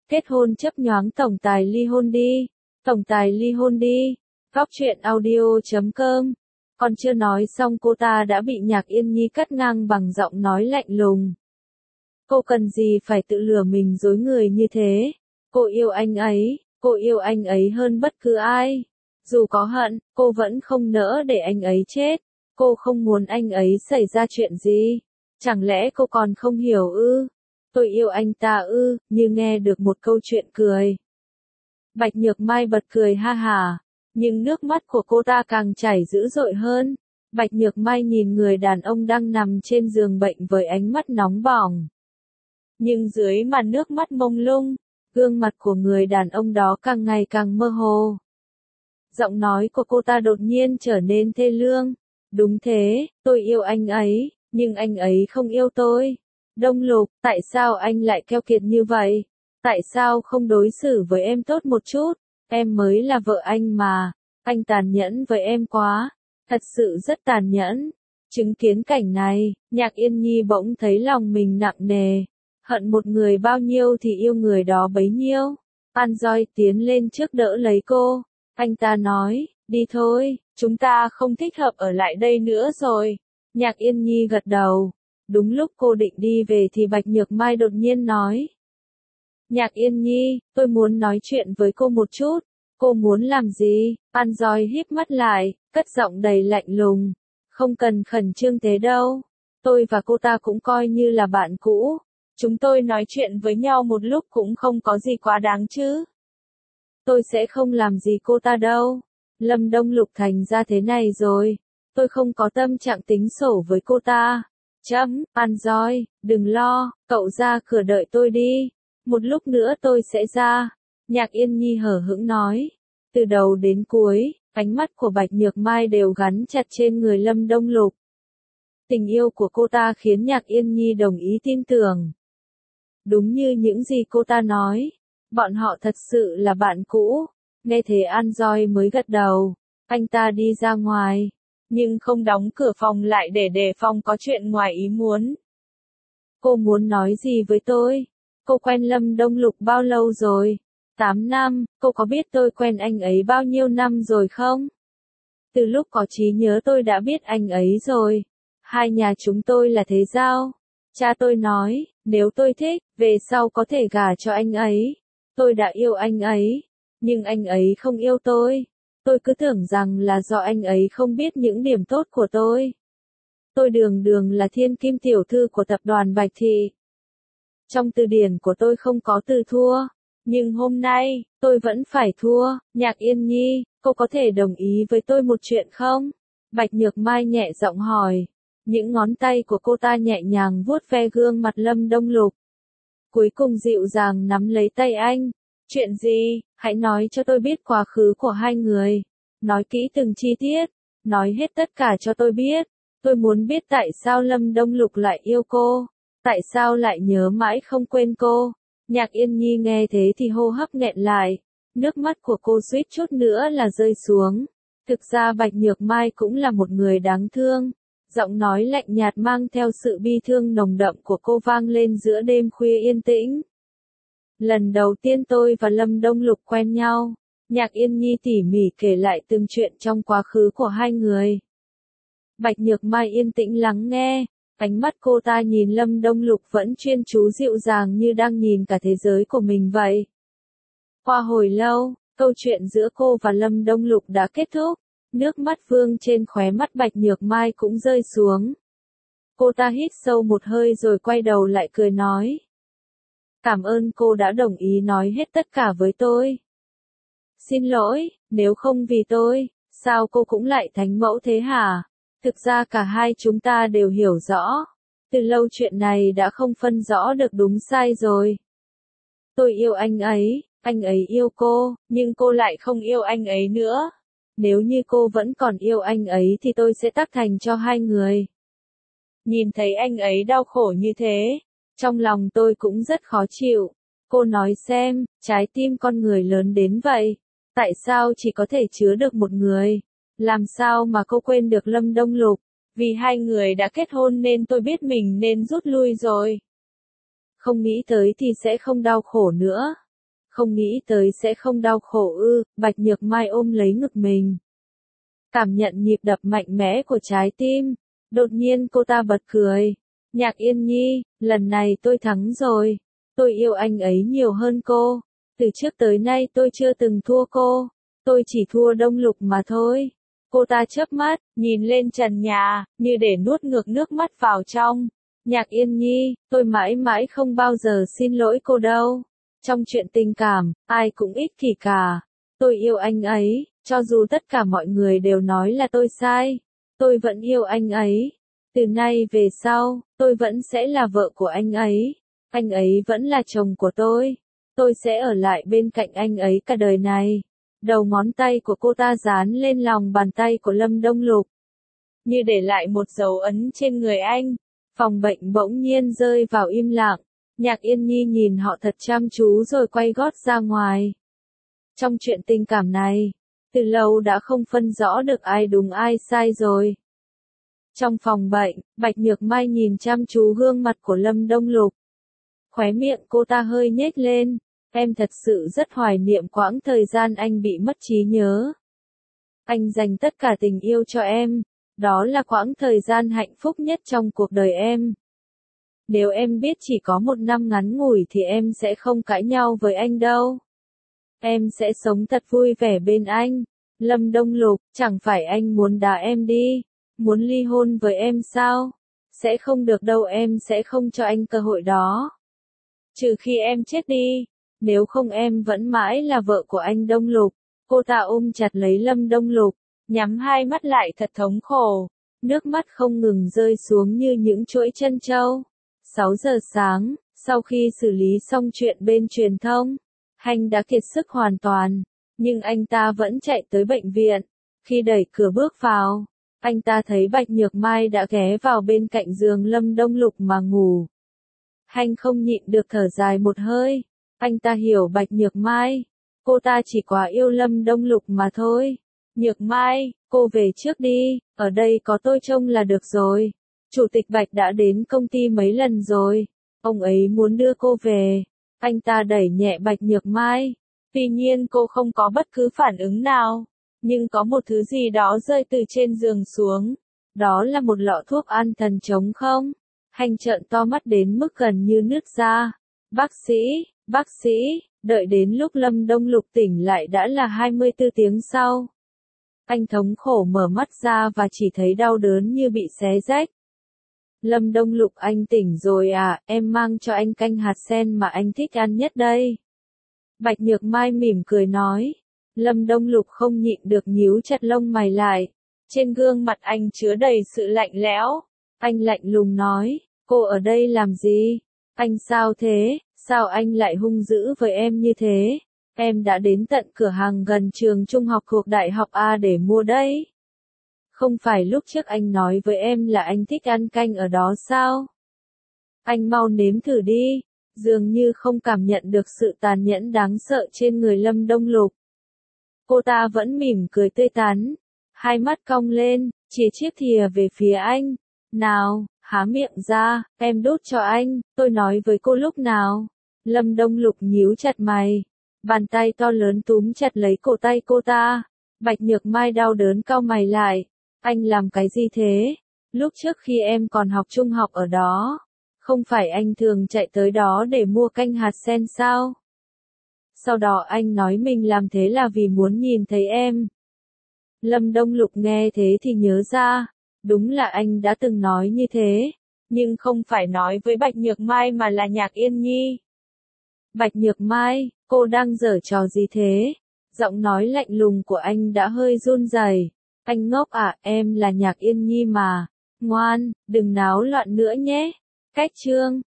Kết hôn chấp nhoáng tổng tài ly hôn đi. Tổng tài ly hôn đi. Góc truyện audio.com. Còn chưa nói xong cô ta đã bị Nhạc Yên Nhi cắt ngang bằng giọng nói lạnh lùng. Cô cần gì phải tự lừa mình dối người như thế? Cô yêu anh ấy hơn bất cứ ai. Dù có hận, cô vẫn không nỡ để anh ấy chết. Cô không muốn anh ấy xảy ra chuyện gì. Chẳng lẽ cô còn không hiểu ư? Tôi yêu anh ta ư? Như nghe được một câu chuyện cười. Bạch Nhược Mai bật cười ha hả, nhưng nước mắt của cô ta càng chảy dữ dội hơn. Bạch Nhược Mai nhìn người đàn ông đang nằm trên giường bệnh với ánh mắt nóng bỏng. Nhưng dưới màn nước mắt mông lung, gương mặt của người đàn ông đó càng ngày càng mơ hồ. Giọng nói của cô ta đột nhiên trở nên thê lương. Đúng thế, tôi yêu anh ấy, nhưng anh ấy không yêu tôi. Đông Lục, tại sao anh lại keo kiệt như vậy? Tại sao không đối xử với em tốt một chút? Em mới là vợ anh mà. Anh tàn nhẫn với em quá. Thật sự rất tàn nhẫn. Chứng kiến cảnh này, Nhạc Yên Nhi bỗng thấy lòng mình nặng nề. Hận một người bao nhiêu thì yêu người đó bấy nhiêu. An Doi tiến lên trước đỡ lấy cô. Anh ta nói, đi thôi, chúng ta không thích hợp ở lại đây nữa rồi. Nhạc Yên Nhi gật đầu. Đúng lúc cô định đi về thì Bạch Nhược Mai đột nhiên nói. Nhạc Yên Nhi, tôi muốn nói chuyện với cô một chút. Cô muốn làm gì? An Doi híp mắt lại, cất giọng đầy lạnh lùng. Không cần khẩn trương thế đâu. Tôi và cô ta cũng coi như là bạn cũ. Chúng tôi nói chuyện với nhau một lúc cũng không có gì quá đáng chứ. Tôi sẽ không làm gì cô ta đâu. Lâm Đông Lục thành ra thế này rồi. Tôi không có tâm trạng tính sổ với cô ta. An Doi, đừng lo, cậu ra cửa đợi tôi đi. Một lúc nữa tôi sẽ ra. Nhạc Yên Nhi hở hững nói. Từ đầu đến cuối, ánh mắt của Bạch Nhược Mai đều gắn chặt trên người Lâm Đông Lục. Tình yêu của cô ta khiến Nhạc Yên Nhi đồng ý tin tưởng. Đúng như những gì cô ta nói. Bọn họ thật sự là bạn cũ. Nghe thế An Doi mới gật đầu. Anh ta đi ra ngoài. Nhưng không đóng cửa phòng lại để đề phòng có chuyện ngoài ý muốn. Cô muốn nói gì với tôi? Cô quen Lâm Đông Lục bao lâu rồi? 8 năm, cô có biết tôi quen anh ấy bao nhiêu năm rồi không? Từ lúc có trí nhớ tôi đã biết anh ấy rồi. Hai nhà chúng tôi là thế giao. Cha tôi nói, nếu tôi thích, về sau có thể gả cho anh ấy. Tôi đã yêu anh ấy, nhưng anh ấy không yêu tôi. Tôi cứ tưởng rằng là do anh ấy không biết những điểm tốt của tôi. Tôi đường đường là thiên kim tiểu thư của tập đoàn Bạch Thị. Trong từ điển của tôi không có từ thua. Nhưng hôm nay, tôi vẫn phải thua. Nhạc Yên Nhi, cô có thể đồng ý với tôi một chuyện không? Bạch Nhược Mai nhẹ giọng hỏi. Những ngón tay của cô ta nhẹ nhàng vuốt ve gương mặt Lâm Đông Lục. Cuối cùng dịu dàng nắm lấy tay anh. Chuyện gì? Hãy nói cho tôi biết quá khứ của hai người. Nói kỹ từng chi tiết. Nói hết tất cả cho tôi biết. Tôi muốn biết tại sao Lâm Đông Lục lại yêu cô. Tại sao lại nhớ mãi không quên cô. Nhạc Yên Nhi nghe thế thì hô hấp nghẹn lại. Nước mắt của cô suýt chút nữa là rơi xuống. Thực ra Bạch Nhược Mai cũng là một người đáng thương. Giọng nói lạnh nhạt mang theo sự bi thương nồng đậm của cô vang lên giữa đêm khuya yên tĩnh. Lần đầu tiên tôi và Lâm Đông Lục quen nhau. Nhạc Yên Nhi tỉ mỉ kể lại từng chuyện trong quá khứ của hai người. Bạch Nhược Mai yên tĩnh lắng nghe. Ánh mắt cô ta nhìn Lâm Đông Lục vẫn chuyên chú dịu dàng như đang nhìn cả thế giới của mình vậy. Qua hồi lâu, câu chuyện giữa cô và Lâm Đông Lục đã kết thúc. Nước mắt vương trên khóe mắt Bạch Nhược Mai cũng rơi xuống. Cô ta hít sâu một hơi rồi quay đầu lại cười nói. Cảm ơn cô đã đồng ý nói hết tất cả với tôi. Xin lỗi, nếu không vì tôi, sao cô cũng lại thánh mẫu thế hả? Thực ra cả hai chúng ta đều hiểu rõ. Từ lâu chuyện này đã không phân rõ được đúng sai rồi. Tôi yêu anh ấy yêu cô, nhưng cô lại không yêu anh ấy nữa. Nếu như cô vẫn còn yêu anh ấy thì tôi sẽ tác thành cho hai người. Nhìn thấy anh ấy đau khổ như thế, trong lòng tôi cũng rất khó chịu. Cô nói xem, trái tim con người lớn đến vậy. Tại sao chỉ có thể chứa được một người? Làm sao mà cô quên được Lâm Đông Lục? Vì hai người đã kết hôn nên tôi biết mình nên rút lui rồi. Không nghĩ tới thì sẽ không đau khổ nữa. không nghĩ tới sẽ không đau khổ ư, Bạch Nhược Mai ôm lấy ngực mình. Cảm nhận nhịp đập mạnh mẽ của trái tim, đột nhiên cô ta bật cười. Nhạc Yên Nhi, lần này tôi thắng rồi. Tôi yêu anh ấy nhiều hơn cô. Từ trước tới nay tôi chưa từng thua cô. Tôi chỉ thua Đông Lục mà thôi. Cô ta chớp mắt, nhìn lên trần nhà, như để nuốt ngược nước mắt vào trong. Nhạc Yên Nhi, tôi mãi mãi không bao giờ xin lỗi cô đâu. Trong chuyện tình cảm, ai cũng ích kỷ cả. Tôi yêu anh ấy, cho dù tất cả mọi người đều nói là tôi sai. Tôi vẫn yêu anh ấy. Từ nay về sau, tôi vẫn sẽ là vợ của anh ấy. Anh ấy vẫn là chồng của tôi. Tôi sẽ ở lại bên cạnh anh ấy cả đời này. Đầu ngón tay của cô ta dán lên lòng bàn tay của Lâm Đông Lục, như để lại một dấu ấn trên người anh. Phòng bệnh bỗng nhiên rơi vào im lặng. Nhạc Yên Nhi nhìn họ thật chăm chú rồi quay gót ra ngoài. Trong chuyện tình cảm này, từ lâu đã không phân rõ được ai đúng ai sai rồi. Trong phòng bệnh, Bạch Nhược Mai nhìn chăm chú gương mặt của Lâm Đông Lục. Khóe miệng cô ta hơi nhếch lên. Em thật sự rất hoài niệm quãng thời gian anh bị mất trí nhớ. Anh dành tất cả tình yêu cho em. Đó là quãng thời gian hạnh phúc nhất trong cuộc đời em. Nếu em biết chỉ có một năm ngắn ngủi thì em sẽ không cãi nhau với anh đâu. Em sẽ sống thật vui vẻ bên anh. Lâm Đông Lục, chẳng phải anh muốn đá em đi, muốn ly hôn với em sao? Sẽ không được đâu, em sẽ không cho anh cơ hội đó. Trừ khi em chết đi, nếu không em vẫn mãi là vợ của anh Đông Lục. Cô ta ôm chặt lấy Lâm Đông Lục, nhắm hai mắt lại thật thống khổ. Nước mắt không ngừng rơi xuống như những chuỗi trân châu. 6 giờ sáng, sau khi xử lý xong chuyện bên truyền thông, Hành đã kiệt sức hoàn toàn, nhưng anh ta vẫn chạy tới bệnh viện. Khi đẩy cửa bước vào, anh ta thấy Bạch Nhược Mai đã ghé vào bên cạnh giường Lâm Đông Lục mà ngủ. Hành không nhịn được thở dài một hơi. Anh ta hiểu Bạch Nhược Mai, cô ta chỉ quá yêu Lâm Đông Lục mà thôi. Nhược Mai, cô về trước đi, ở đây có tôi trông là được rồi. Chủ tịch Bạch đã đến công ty mấy lần rồi, ông ấy muốn đưa cô về. Anh ta đẩy nhẹ Bạch Nhược Mai, tuy nhiên cô không có bất cứ phản ứng nào, nhưng có một thứ gì đó rơi từ trên giường xuống. Đó là một lọ thuốc an thần trống không. Hành trợn to mắt đến mức gần như nứt ra. Bác sĩ, đợi đến lúc Lâm Đông Lục tỉnh lại đã là 24 tiếng sau. Anh thống khổ mở mắt ra và chỉ thấy đau đớn như bị xé rách. Lâm Đông Lục, anh tỉnh rồi à, em mang cho anh canh hạt sen mà anh thích ăn nhất đây. Bạch Nhược Mai mỉm cười nói. Lâm Đông Lục không nhịn được nhíu chặt lông mày lại. Trên gương mặt anh chứa đầy sự lạnh lẽo. Anh lạnh lùng nói, cô ở đây làm gì? Anh sao thế? Sao anh lại hung dữ với em như thế? Em đã đến tận cửa hàng gần trường trung học thuộc Đại học A để mua đấy. Không phải lúc trước anh nói với em là anh thích ăn canh ở đó sao? Anh mau nếm thử đi. Dường như không cảm nhận được sự tàn nhẫn đáng sợ trên người Lâm Đông Lục. Cô ta vẫn mỉm cười tươi tắn, hai mắt cong lên, chỉ chiếc thìa về phía anh. Nào, há miệng ra, em đút cho anh, tôi nói với cô lúc nào. Lâm Đông Lục nhíu chặt mày, bàn tay to lớn túm chặt lấy cổ tay cô ta. Bạch Nhược Mai đau đớn cau mày lại. Anh làm cái gì thế? Lúc trước khi em còn học trung học ở đó, không phải anh thường chạy tới đó để mua canh hạt sen sao? Sau đó anh nói mình làm thế là vì muốn nhìn thấy em. Lâm Đông Lục nghe thế thì nhớ ra, đúng là anh đã từng nói như thế, nhưng không phải nói với Bạch Nhược Mai mà là Nhạc Yên Nhi. Bạch Nhược Mai, cô đang giở trò gì thế? Giọng nói lạnh lùng của anh đã hơi run rẩy. Anh ngốc à, em là Nhạc Yên Nhi mà. Ngoan, đừng náo loạn nữa nhé. Cách chương